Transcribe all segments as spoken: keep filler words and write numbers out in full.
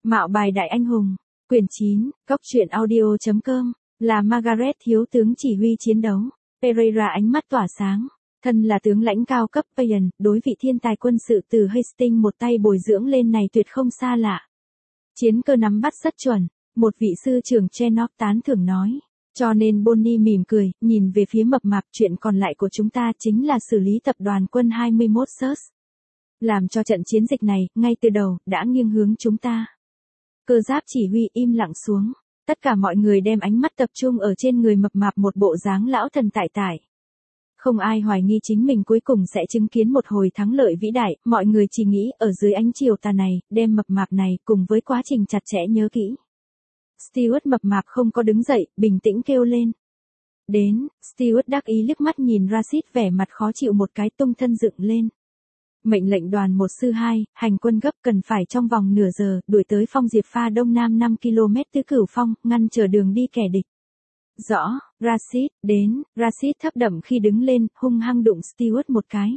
Mạo bài đại anh hùng, quyển chín, góc truyện audio.com, là Margaret thiếu tướng chỉ huy chiến đấu. Pereira ánh mắt tỏa sáng. Thân là tướng lãnh cao cấp Payan, đối vị thiên tài quân sự từ Hastings một tay bồi dưỡng lên này tuyệt không xa lạ. Chiến cơ nắm bắt rất chuẩn, một vị sư trưởng Chenov tán thưởng nói. Cho nên Bonnie mỉm cười, nhìn về phía mập mạp, chuyện còn lại của chúng ta chính là xử lý tập đoàn quân hai mươi mốt Search. Làm cho trận chiến dịch này, ngay từ đầu, đã nghiêng hướng chúng ta. Cơ giáp chỉ huy im lặng xuống. Tất cả mọi người đem ánh mắt tập trung ở trên người mập mạp một bộ dáng lão thần tại tại. Không ai hoài nghi chính mình cuối cùng sẽ chứng kiến một hồi thắng lợi vĩ đại, mọi người chỉ nghĩ ở dưới ánh chiều tà này, đem mập mạp này cùng với quá trình chặt chẽ nhớ kỹ. Stewart mập mạp không có đứng dậy, bình tĩnh kêu lên. Đến, Stewart đắc ý liếc mắt nhìn Rashid vẻ mặt khó chịu một cái tung thân dựng lên. Mệnh lệnh đoàn một sư hai, hành quân gấp cần phải trong vòng nửa giờ, đuổi tới phong diệp pha đông nam năm ki lô mét tứ cửu phong, ngăn trở đường đi kẻ địch. Rõ, Rashid, đến, Rashid thấp đậm khi đứng lên, hung hăng đụng Stewart một cái.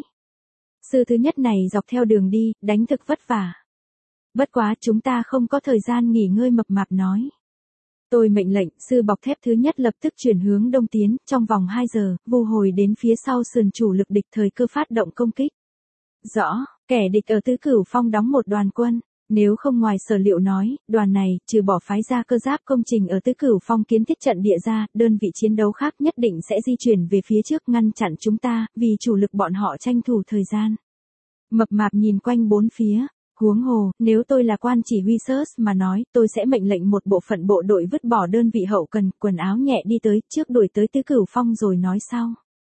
Sư thứ nhất này dọc theo đường đi, đánh thực vất vả. Bất quá chúng ta không có thời gian nghỉ ngơi mập mạp nói. Tôi mệnh lệnh, sư bọc thép thứ nhất lập tức chuyển hướng đông tiến, trong vòng hai giờ, vu hồi đến phía sau sườn chủ lực địch thời cơ phát động công kích. Rõ, kẻ địch ở tứ cửu phong đóng một đoàn quân. Nếu không ngoài sở liệu nói, đoàn này, trừ bỏ phái ra cơ giáp công trình ở tứ cửu phong kiến thiết trận địa ra, đơn vị chiến đấu khác nhất định sẽ di chuyển về phía trước ngăn chặn chúng ta, vì chủ lực bọn họ tranh thủ thời gian. Mập mạp nhìn quanh bốn phía, huống hồ, nếu tôi là quan chỉ huy Search mà nói, tôi sẽ mệnh lệnh một bộ phận bộ đội vứt bỏ đơn vị hậu cần, quần áo nhẹ đi tới, trước đuổi tới tứ cửu phong rồi nói sau.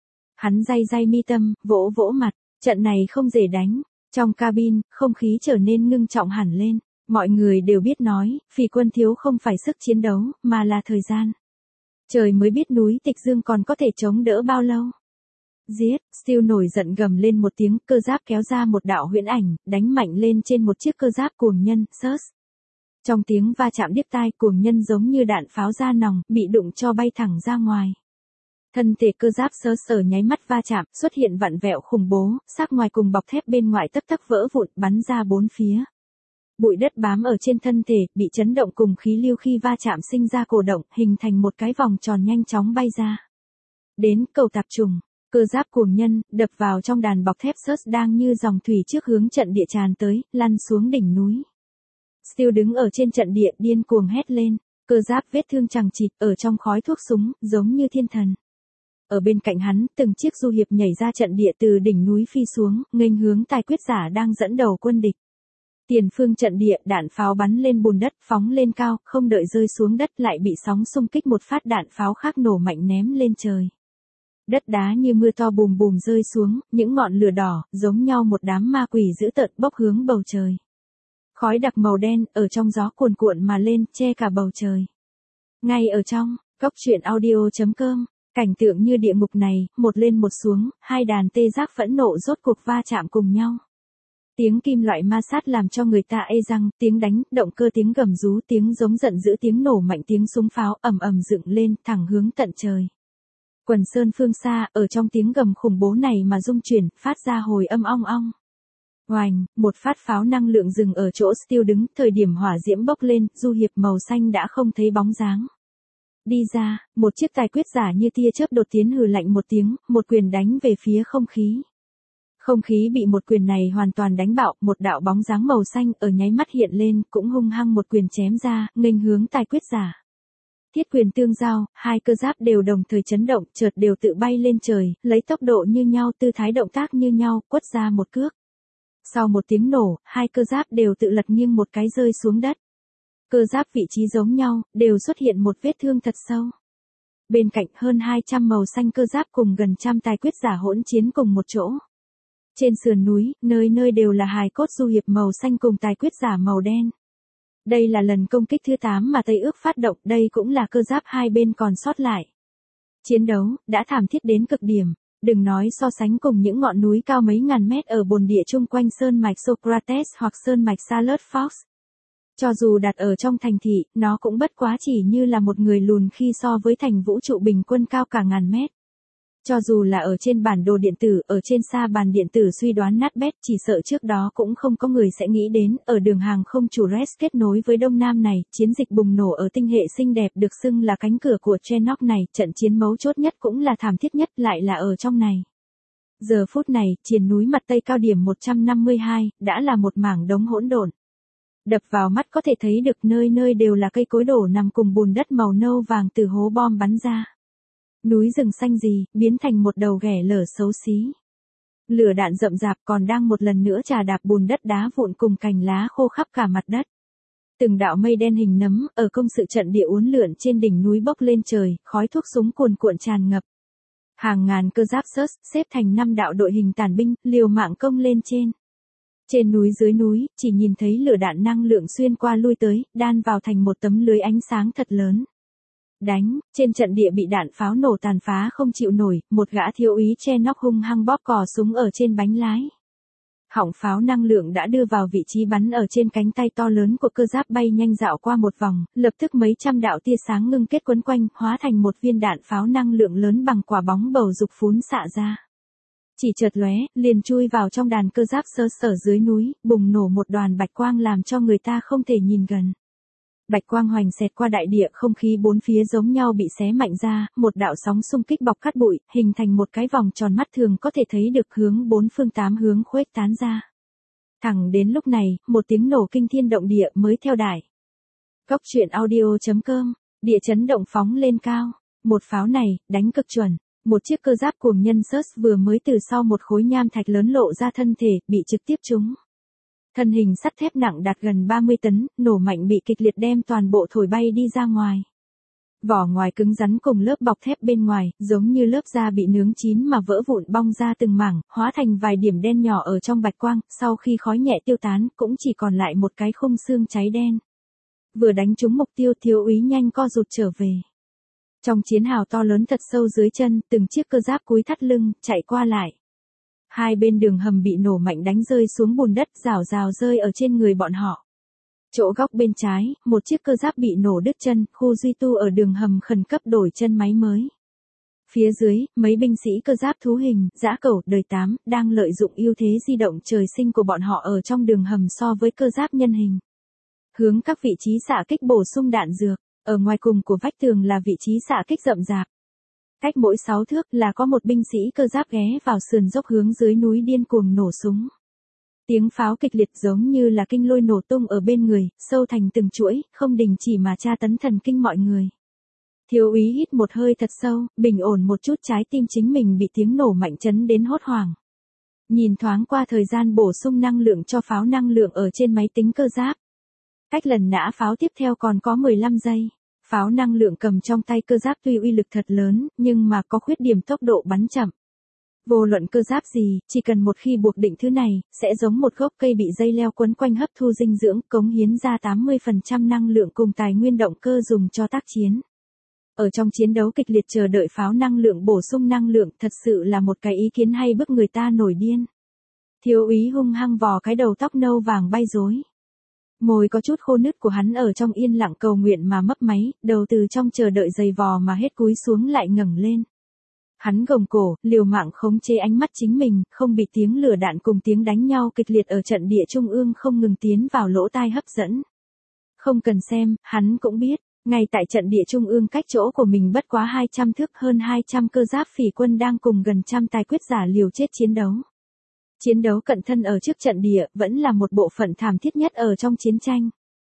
Hắn day day mi tâm, vỗ vỗ mặt, trận này không dễ đánh. Trong cabin, không khí trở nên ngưng trọng hẳn lên, mọi người đều biết nói, phỉ quân thiếu không phải sức chiến đấu, mà là thời gian. Trời mới biết núi Tịch Dương còn có thể chống đỡ bao lâu. Giết, Steel nổi giận gầm lên một tiếng, cơ giáp kéo ra một đạo huyễn ảnh, đánh mạnh lên trên một chiếc cơ giáp cuồng nhân, Search. Trong tiếng va chạm điếc tai, cuồng nhân giống như đạn pháo ra nòng, bị đụng cho bay thẳng ra ngoài. Thân thể cơ giáp sơ sở nháy mắt va chạm, xuất hiện vặn vẹo khủng bố, xác ngoài cùng bọc thép bên ngoài tấp tấp vỡ vụn, bắn ra bốn phía. Bụi đất bám ở trên thân thể, bị chấn động cùng khí lưu khi va chạm sinh ra cổ động, hình thành một cái vòng tròn nhanh chóng bay ra. Đến cầu tạp trùng, cơ giáp cuồng nhân, đập vào trong đàn bọc thép Search đang như dòng thủy trước hướng trận địa tràn tới, lăn xuống đỉnh núi. Steel đứng ở trên trận địa điên cuồng hét lên, cơ giáp vết thương chằng chịt, ở trong khói thuốc súng, giống như thiên thần. Ở bên cạnh hắn, từng chiếc du hiệp nhảy ra trận địa từ đỉnh núi phi xuống, nghênh hướng tài quyết giả đang dẫn đầu quân địch. Tiền phương trận địa, đạn pháo bắn lên bùn đất, phóng lên cao, không đợi rơi xuống đất lại bị sóng xung kích một phát đạn pháo khác nổ mạnh ném lên trời. Đất đá như mưa to bùm bùm rơi xuống, những ngọn lửa đỏ, giống nhau một đám ma quỷ dữ tợn bốc hướng bầu trời. Khói đặc màu đen, ở trong gió cuồn cuộn mà lên, che cả bầu trời. Ngay ở trong, góc truyện audio.com. Cảnh tượng như địa ngục này, một lên một xuống, hai đàn tê giác phẫn nộ rốt cuộc va chạm cùng nhau. Tiếng kim loại ma sát làm cho người ta ê răng, tiếng đánh, động cơ tiếng gầm rú, tiếng giống giận dữ, tiếng nổ mạnh, tiếng súng pháo ầm ầm dựng lên, thẳng hướng tận trời. Quần sơn phương xa, ở trong tiếng gầm khủng bố này mà rung chuyển, phát ra hồi âm ong ong. Oành, một phát pháo năng lượng dừng ở chỗ Steel đứng, thời điểm hỏa diễm bốc lên, du hiệp màu xanh đã không thấy bóng dáng. Đi ra, một chiếc tài quyết giả như tia chớp đột tiến hừ lạnh một tiếng, một quyền đánh về phía không khí. Không khí bị một quyền này hoàn toàn đánh bạo, một đạo bóng dáng màu xanh ở nháy mắt hiện lên, cũng hung hăng một quyền chém ra, nghênh hướng tài quyết giả. Thiết quyền tương giao, hai cơ giáp đều đồng thời chấn động, chợt đều tự bay lên trời, lấy tốc độ như nhau, tư thái động tác như nhau, quất ra một cước. Sau một tiếng nổ, hai cơ giáp đều tự lật nghiêng một cái rơi xuống đất. Cơ giáp vị trí giống nhau, đều xuất hiện một vết thương thật sâu. Bên cạnh hơn hai trăm màu xanh cơ giáp cùng gần trăm tài quyết giả hỗn chiến cùng một chỗ. Trên sườn núi, nơi nơi đều là hài cốt du hiệp màu xanh cùng tài quyết giả màu đen. Đây là lần công kích thứ tám mà Tây ước phát động, đây cũng là cơ giáp hai bên còn sót lại. Chiến đấu, đã thảm thiết đến cực điểm, đừng nói so sánh cùng những ngọn núi cao mấy ngàn mét ở bồn địa chung quanh sơn mạch Socrates hoặc sơn mạch Salad Fox. Cho dù đặt ở trong thành thị, nó cũng bất quá chỉ như là một người lùn khi so với thành vũ trụ bình quân cao cả ngàn mét. Cho dù là ở trên bản đồ điện tử, ở trên sa bàn điện tử suy đoán nát bét, chỉ sợ trước đó cũng không có người sẽ nghĩ đến, ở đường hàng không chủ Res kết nối với Đông Nam này, chiến dịch bùng nổ ở tinh hệ xinh đẹp được xưng là cánh cửa của Trenok này, trận chiến mấu chốt nhất cũng là thảm thiết nhất lại là ở trong này. Giờ phút này, triền núi mặt Tây cao điểm một trăm năm mươi hai, đã là một mảng đống hỗn độn. Đập vào mắt có thể thấy được nơi nơi đều là cây cối đổ nằm cùng bùn đất màu nâu vàng từ hố bom bắn ra. Núi rừng xanh gì, biến thành một đầu ghẻ lở xấu xí. Lửa đạn rậm rạp còn đang một lần nữa trà đạp bùn đất đá vụn cùng cành lá khô khắp cả mặt đất. Từng đạo mây đen hình nấm, ở công sự trận địa uốn lượn trên đỉnh núi bốc lên trời, khói thuốc súng cuồn cuộn tràn ngập. Hàng ngàn cơ giáp sớt, xếp thành năm đạo đội hình tàn binh, liều mạng công lên trên. Trên núi dưới núi, chỉ nhìn thấy lửa đạn năng lượng xuyên qua lui tới, đan vào thành một tấm lưới ánh sáng thật lớn. Đánh, trên trận địa bị đạn pháo nổ tàn phá không chịu nổi, một gã thiếu úy Trenok hung hăng bóp cò súng ở trên bánh lái. Họng pháo năng lượng đã đưa vào vị trí bắn ở trên cánh tay to lớn của cơ giáp bay nhanh dạo qua một vòng, lập tức mấy trăm đạo tia sáng ngưng kết quấn quanh, hóa thành một viên đạn pháo năng lượng lớn bằng quả bóng bầu dục phún xạ ra. Chỉ chợt lóe, liền chui vào trong đàn cơ giáp sơ sở dưới núi, bùng nổ một đoàn bạch quang làm cho người ta không thể nhìn gần. Bạch quang hoành xẹt qua đại địa, không khí bốn phía giống nhau bị xé mạnh ra, một đạo sóng xung kích bọc cát bụi, hình thành một cái vòng tròn mắt thường có thể thấy được hướng bốn phương tám hướng khuếch tán ra. Thẳng đến lúc này, một tiếng nổ kinh thiên động địa mới theo đài. Góc truyện audio chấm com, địa chấn động phóng lên cao, một pháo này, đánh cực chuẩn. Một chiếc cơ giáp cuồng nhân Search vừa mới từ sau một khối nham thạch lớn lộ ra thân thể, bị trực tiếp trúng. Thân hình sắt thép nặng đạt gần ba mươi tấn, nổ mạnh bị kịch liệt đem toàn bộ thổi bay đi ra ngoài. Vỏ ngoài cứng rắn cùng lớp bọc thép bên ngoài, giống như lớp da bị nướng chín mà vỡ vụn bong ra từng mảng, hóa thành vài điểm đen nhỏ ở trong bạch quang, sau khi khói nhẹ tiêu tán, cũng chỉ còn lại một cái khung xương cháy đen. Vừa đánh trúng mục tiêu, thiếu úy nhanh co rụt trở về. Trong chiến hào to lớn thật sâu dưới chân, từng chiếc cơ giáp cúi thắt lưng, chạy qua lại. Hai bên đường hầm bị nổ mạnh đánh rơi xuống bùn đất, rào rào rơi ở trên người bọn họ. Chỗ góc bên trái, một chiếc cơ giáp bị nổ đứt chân, khu duy tu ở đường hầm khẩn cấp đổi chân máy mới. Phía dưới, mấy binh sĩ cơ giáp thú hình, dã cẩu, đời tám, đang lợi dụng ưu thế di động trời sinh của bọn họ ở trong đường hầm so với cơ giáp nhân hình. Hướng các vị trí xạ kích bổ sung đạn dược. Ở ngoài cùng của vách tường là vị trí xạ kích rậm rạp. Cách mỗi sáu thước là có một binh sĩ cơ giáp ghé vào sườn dốc hướng dưới núi điên cuồng nổ súng. Tiếng pháo kịch liệt giống như là kinh lôi nổ tung ở bên người, sâu thành từng chuỗi, không đình chỉ mà tra tấn thần kinh mọi người. Thiếu úy hít một hơi thật sâu, bình ổn một chút trái tim chính mình bị tiếng nổ mạnh chấn đến hốt hoảng. Nhìn thoáng qua thời gian bổ sung năng lượng cho pháo năng lượng ở trên máy tính cơ giáp. Cách lần nã pháo tiếp theo còn có mười lăm giây. Pháo năng lượng cầm trong tay cơ giáp tuy uy lực thật lớn, nhưng mà có khuyết điểm tốc độ bắn chậm. Vô luận cơ giáp gì, chỉ cần một khi buộc định thứ này, sẽ giống một gốc cây bị dây leo quấn quanh hấp thu dinh dưỡng, cống hiến ra tám mươi phần trăm năng lượng cùng tài nguyên động cơ dùng cho tác chiến. Ở trong chiến đấu kịch liệt chờ đợi pháo năng lượng bổ sung năng lượng thật sự là một cái ý kiến hay bức người ta nổi điên. Thiếu úy hung hăng vò cái đầu tóc nâu vàng bay rối. Môi có chút khô nứt của hắn ở trong yên lặng cầu nguyện mà mấp máy, đầu từ trong chờ đợi dày vò mà hết cúi xuống lại ngẩng lên. Hắn gồng cổ, liều mạng khống chế ánh mắt chính mình, không bị tiếng lửa đạn cùng tiếng đánh nhau kịch liệt ở trận địa trung ương không ngừng tiến vào lỗ tai hấp dẫn. Không cần xem, hắn cũng biết, ngay tại trận địa trung ương cách chỗ của mình bất quá hai trăm thước, hơn hai trăm cơ giáp phỉ quân đang cùng gần trăm tài quyết giả liều chết chiến đấu. Chiến đấu cận thân ở trước trận địa, vẫn là một bộ phận thảm thiết nhất ở trong chiến tranh.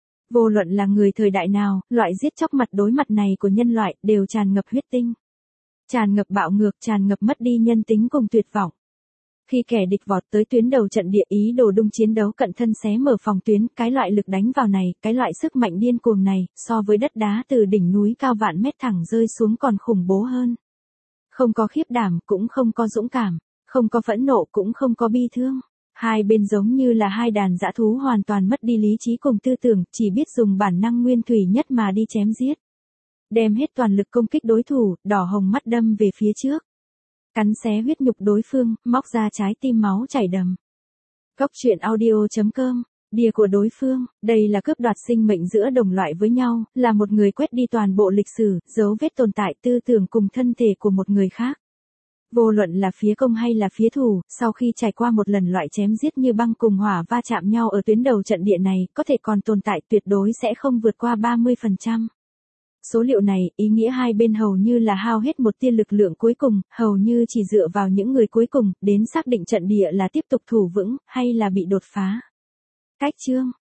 Vô luận là người thời đại nào, loại giết chóc mặt đối mặt này của nhân loại, đều tràn ngập huyết tinh. Tràn ngập bạo ngược, tràn ngập mất đi nhân tính cùng tuyệt vọng. Khi kẻ địch vọt tới tuyến đầu trận địa ý đồ đung chiến đấu cận thân xé mở phòng tuyến, cái loại lực đánh vào này, cái loại sức mạnh điên cuồng này, so với đất đá từ đỉnh núi cao vạn mét thẳng rơi xuống còn khủng bố hơn. Không có khiếp đảm, cũng không có dũng cảm. Không có phẫn nộ cũng không có bi thương. Hai bên giống như là hai đàn dã thú hoàn toàn mất đi lý trí cùng tư tưởng, chỉ biết dùng bản năng nguyên thủy nhất mà đi chém giết. Đem hết toàn lực công kích đối thủ, đỏ hồng mắt đâm về phía trước. Cắn xé huyết nhục đối phương, móc ra trái tim máu chảy đầm. Góc truyện audio chấm com, đìa của đối phương, đây là cướp đoạt sinh mệnh giữa đồng loại với nhau, là một người quét đi toàn bộ lịch sử, dấu vết tồn tại tư tưởng cùng thân thể của một người khác. Vô luận là phía công hay là phía thủ, sau khi trải qua một lần loại chém giết như băng cùng hỏa va chạm nhau ở tuyến đầu trận địa này, có thể còn tồn tại tuyệt đối sẽ không vượt qua ba mươi phần trăm. Số liệu này, ý nghĩa hai bên hầu như là hao hết một tia lực lượng cuối cùng, hầu như chỉ dựa vào những người cuối cùng, đến xác định trận địa là tiếp tục thủ vững, hay là bị đột phá. Cách chương